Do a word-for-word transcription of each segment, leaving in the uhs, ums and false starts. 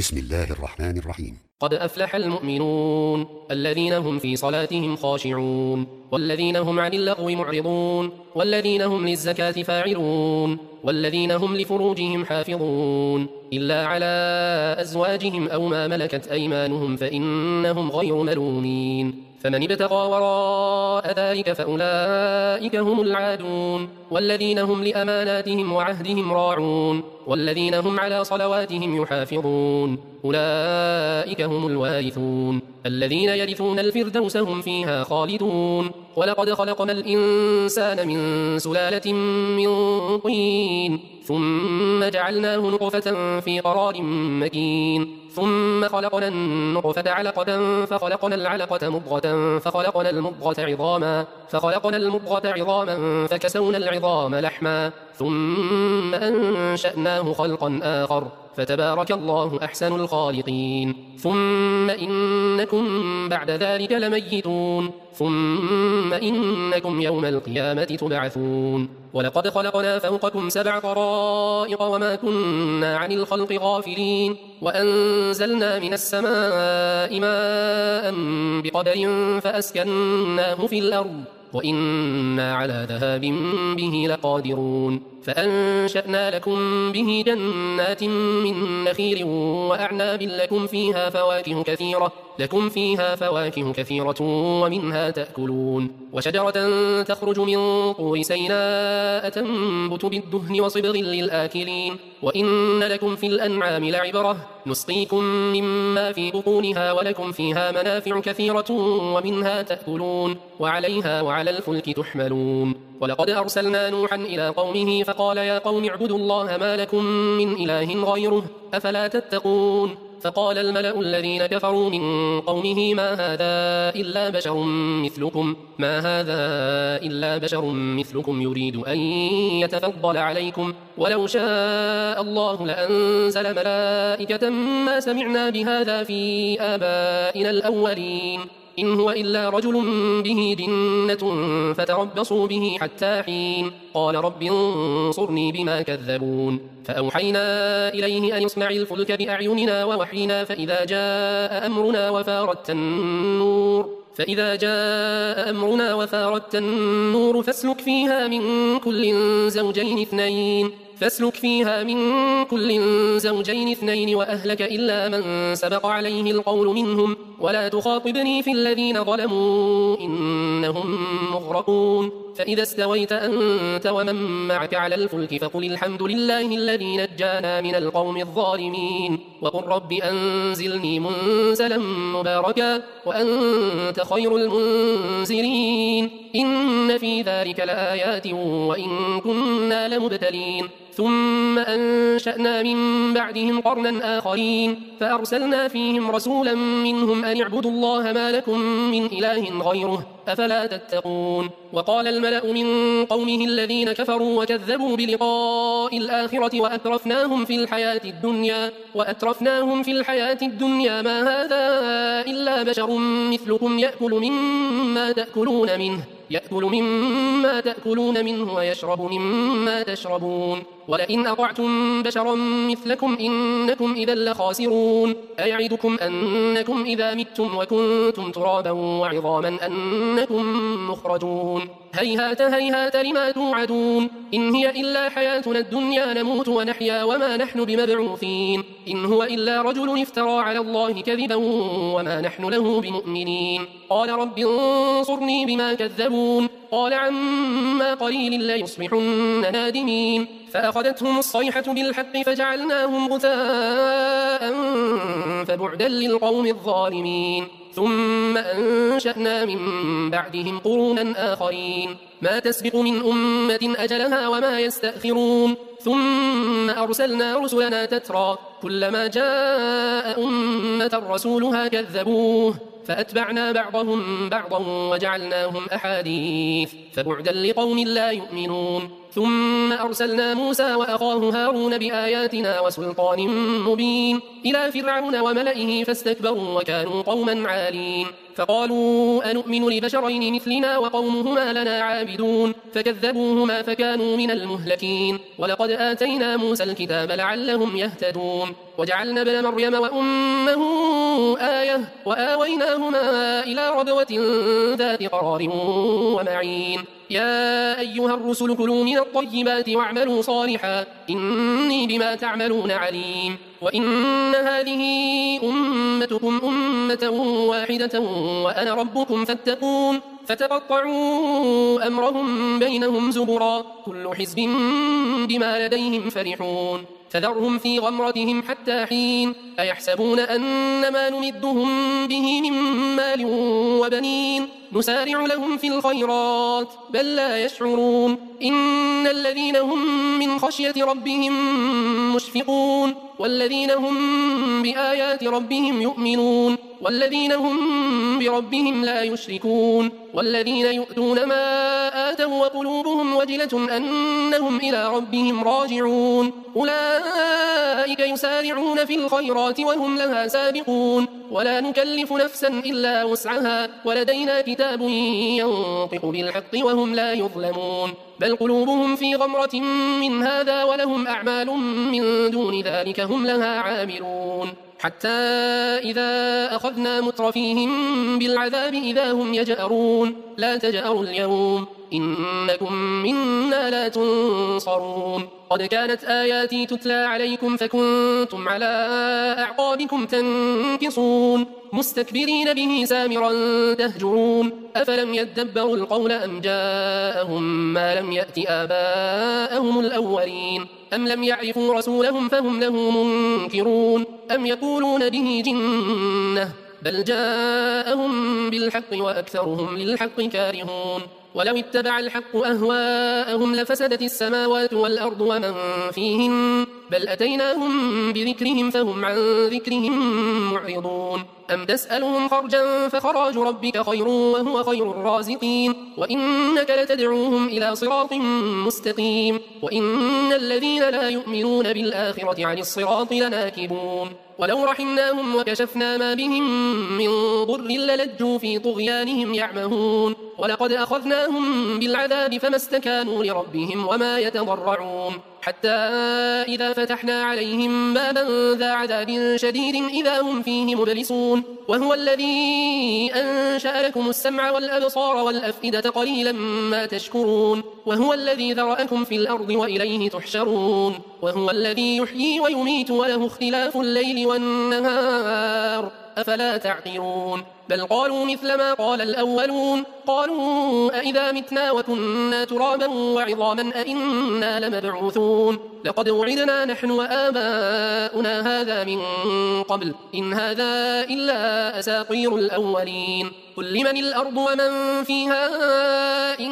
بسم الله الرحمن الرحيم. قد أفلح المؤمنون الذين هم في صلاتهم خاشعون والذين هم عن اللغو معرضون والذين هم للزكاة فاعلون والذين هم لفروجهم حافظون إلا على أزواجهم أو ما ملكت أيمانهم فإنهم غير ملومين فمن ابتغى وراء ذلك فأولئك هم العادون والذين هم لأماناتهم وعهدهم راعون والذين هم على صلواتهم يحافظون أولئك هم الوارثون الذين يرثون الفردوس هم فيها خالدون ولقد خلقنا الإنسان من سلالة من طين ثم جعلناه نطفة في قرار مكين ثم خلقنا النطفة علقة فخلقنا العلقة مضغة فخلقنا المضغة عظاما فخلقنا المضغة عظاما فكسونا العظام لحما ثم أنشأناه خلقا آخر فتبارك الله أحسن الخالقين ثم إنكم بعد ذلك لميتون ثم إنكم يوم القيامة تبعثون ولقد خلقنا فوقكم سبع طرائق وما كنا عن الخلق غافلين وأنزلنا من السماء ماء بقدر فأسكناه في الأرض وإنا على ذهاب به لقادرون فأنشأنا لكم به جنات من نخيل وأعناب لكم فيها فواكه كثيرة لكم فيها فواكه كثيرة ومنها تأكلون وشجرة تخرج من طور سيناء تنبت بالدهن وصبغ للآكلين وإن لكم في الأنعام لعبرة نسقيكم مما في بطونها ولكم فيها منافع كثيرة ومنها تأكلون وعليها وعلى الفلك تحملون ولقد أرسلنا نوحا إلى قومه فقال يا قوم اعبدوا الله ما لكم من إله غيره أفلا تتقون فقال الملأ الذين كفروا من قومه ما هذا إلا بشر مثلكم ما هذا إلا بشر مثلكم يريد أن يتفضل عليكم ولو شاء الله لأنزل ملائكة ما سمعنا بهذا في آبائنا الأولين إن هو إلا رجل به جنة فتربصوا به حتى حين قال رب انصرني بما كذبون فأوحينا إليه أن يصنع الفلك بأعيننا ووحينا فإذا جاء أمرنا وفارت النور فإذا جاء أمرنا وفارت النور فاسلك فيها من كل زوجين اثنين فاسلك فيها من كل زوجين اثنين وأهلك إلا من سبق عليه القول منهم ولا تخاطبني في الذين ظلموا إنهم مغرقون فإذا استويت أنت ومن معك على الفلك فقل الحمد لله الذي نجانا من القوم الظالمين وقل رب أنزلني منزلا مباركا وأنت خير المنزلين إن في ذلك لآيات وإن كنا لمبتلين ثم أنشأنا من بعدهم قرنا آخرين فأرسلنا فيهم رسولا منهم أن اعبدوا الله ما لكم من إله غيره أفلا تتقون وقال الملأ من قومه الذين كفروا وكذبوا بلقاء الآخرة وأترفناهم في الحياة الدنيا وأترفناهم في الحياة الدنيا ما هذا إلا بشر مثلكم يأكل مما تأكلون منه يأكل مما تأكلون منه ويشرب مما تشربون ولئن أطعتم بشرا مثلكم إنكم إذا لخاسرون أيعدكم أنكم إذا متم وكنتم ترابا وعظاما أنكم مخرجون هيهات هيهات لما توعدون إن هي إلا حياتنا الدنيا نموت ونحيا وما نحن بمبعوثين إن هو إلا رجل افترى على الله كذبا وما نحن له بمؤمنين قال رب انصرني بما كذبون قال عما قليل ليصبحن نادمين فأخذتهم الصيحة بالحق فجعلناهم غثاء فبعدا للقوم الظالمين ثم أنشأنا من بعدهم قرونا آخرين ما تسبق من أمة أجلها وما يستأخرون ثم أرسلنا رسلنا تترى كلما جاء أمة رسولها كذبوه فأتبعنا بعضهم بعضا وجعلناهم أحاديث فبعدا لقوم لا يؤمنون ثم أرسلنا موسى وأخاه هارون بآياتنا وسلطان مبين إلى فرعون وملئه فاستكبروا وكانوا قوما عالين فقالوا أنؤمن لبشرين مثلنا وقومهما لنا عابدون فكذبوهما فكانوا من المهلكين ولقد آتينا موسى الكتاب لعلهم يهتدون وجعلنا ابن مريم وأمه آية وآويناهما إلى ربوة ذات قرار ومعين يا أيها الرسل كلوا من الطيبات واعملوا صالحا إني بما تعملون عليم وإن هذه أمتكم أمة واحدة وأنا ربكم فاتقون فتقطعوا أمرهم بينهم زبرا كل حزب بما لديهم فرحون فذرهم في غمرتهم حتى حين أيحسبون أن ما نمدهم به من مال وبنين نسارع لهم في الخيرات بل لا يشعرون إن الذين هم من خشية ربهم مشفقون والذين هم بآيات ربهم يؤمنون والذين هم بربهم لا يشركون والذين يؤتون ما آتوا وقلوبهم وجلة أنهم إلى ربهم راجعون أولئك يسارعون في الخيرات وهم لها سابقون ولا نكلف نفسا إلا وسعها ولدينا كتاب ينطق بالحق وهم لا يظلمون بل قلوبهم في غمرة من هذا ولهم أعمال من دون ذلك هم لها عاملون حتى إذا أخذنا مترفيهم بالعذاب إذا هم يجأرون لا تجأروا اليوم إنكم منا لا تنصرون قد كانت آياتي تتلى عليكم فكنتم على أعقابكم تنكصون مستكبرين به سامرا تهجرون أفلم يدبروا القول أم جاءهم ما لم يأت آباءهم الأولين أم لم يعرفوا رسولهم فهم له منكرون أم يقولون به جنة بل جاءهم بالحق وأكثرهم للحق كارهون ولو اتبع الحق أهواءهم لفسدت السماوات والأرض ومن فيهن بل أتيناهم بذكرهم فهم عن ذكرهم معرضون أم تسألهم خرجا فخراج ربك خير وهو خير الرازقين وإنك لتدعوهم إلى صراط مستقيم وإن الذين لا يؤمنون بالآخرة عن الصراط لناكبون ولو رحمناهم وكشفنا ما بهم من ضر للجوا في طغيانهم يعمهون ولقد أخذناهم بالعذاب فما استكانوا لربهم وما يتضرعون حتى إذا فتحنا عليهم بابا ذا عذاب شديد إذا هم فيه مبلسون وهو الذي أنشأ لكم السمع والأبصار والأفئدة قليلا ما تشكرون وهو الذي ذرأكم في الأرض وإليه تحشرون وهو الذي يحيي ويميت وله اختلاف الليل والنهار أفلا تعقلون بل قالوا مثل ما قال الأولون قالوا أئذا متنا وكنا ترابا وعظاما أئنا لمبعوثون لقد وعدنا نحن وآباؤنا هذا من قبل إن هذا إلا أساطير الأولين قل لمن الأرض ومن فيها إن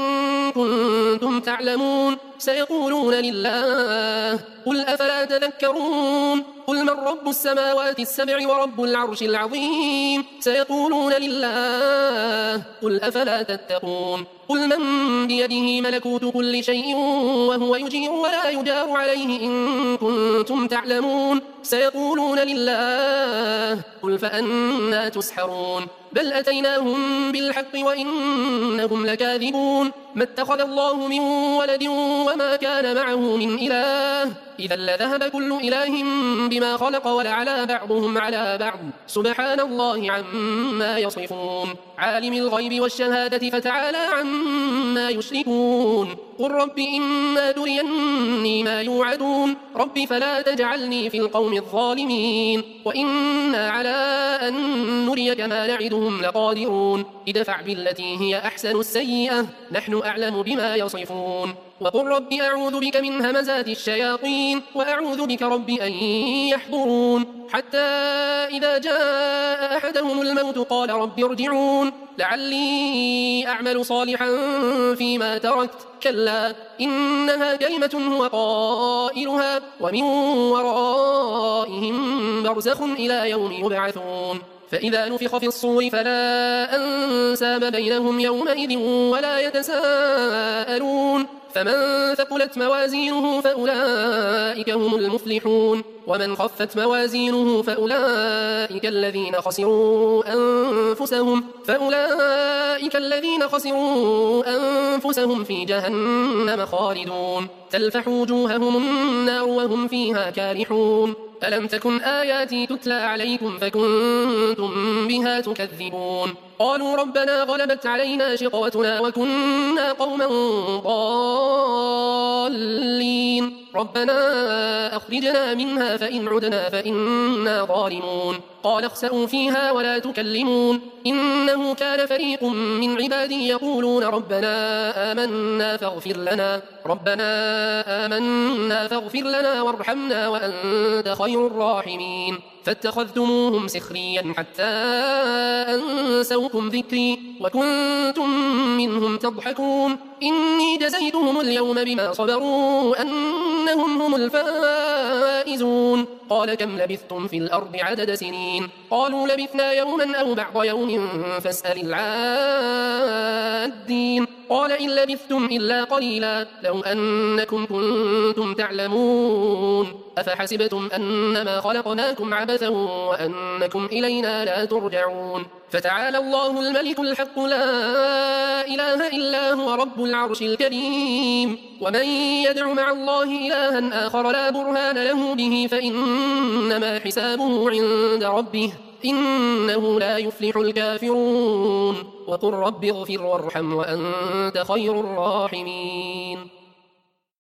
كنتم تعلمون سيقولون لله قل أفلا تذكرون قل من رب السماوات السبع ورب العرش العظيم سيقولون لله قل أفلا تتقون قل من بيده ملكوت كل شيء وهو يجير ولا يجار عليه إن كنتم تعلمون سيقولون لله قل فأنا تسحرون بل أتيناهم بالحق وإنهم لكاذبون ما اتخذ الله من ولد وما كان معه من إله إذا لذهب كل إله بما خلق ولعلى بعضهم على بعض سبحان الله عما يصفون عالم الغيب والشهادة فتعالى عما يشركون قل رب إما تريني ما يوعدون رب فلا تجعلني في القوم الظالمين وإنا على أن نريك ما نعدهم لقادرون ادفع بالتي هي أحسن السيئة نحن أعلم بما يصفون وقل رب أعوذ بك من همزات الشياطين وأعوذ بك رب أن يحضرون حتى إذا جاء أحدهم الموت قال رب ارجعون لعلي أعمل صالحا فيما تركت كلا إنها كلمة هو قائلها ومن ورائهم برزخ إلى يوم يبعثون فإذا نفخ في الصور فلا أنساب بينهم يومئذ ولا يتساءلون فمن ثقلت موازينه فأولئك هم المفلحون ومن خفت موازينه فأولئك الذين خسروا أنفسهم فأولئك الذين خسروا أنفسهم في جهنم خالدون تلفح وجوههم النار وهم فيها كالحون ألم تكن آياتي تتلى عليكم فكنتم بها تكذبون قالوا ربنا غلبت علينا شقوتنا وكنا قوما ضالين ربنا أخرجنا منها فإن عدنا فإنا ظالمون قال اخسئوا فيها ولا تكلمون إنه كان فريق من عبادي يقولون ربنا آمنا فاغفر لنا ربنا آمنا فاغفر لنا وارحمنا وأنت خير الراحمين فاتخذتموهم سخريا حتى أنسوكم ذكري وكنتم منهم تضحكون إني جزيتهم اليوم بما صبروا أنهم هم الفائزون قال كم لبثتم في الأرض عدد سنين قالوا لبثنا يوما أو بعض يوم فاسأل العادين قال إن لبثتم إلا قليلا لو أنكم كنتم تعلمون أفحسبتم أنما خلقناكم عبثا وأنكم إلينا لا ترجعون فتعالى الله الملك الحق لا إله إلا هو رب العرش الكريم ومن يدع مع الله إلها آخر لا برهان له به فإنما حسابه عند ربه إنه لا يفلح الكافرون وقل رب اغفر وارحم وأنت خير الراحمين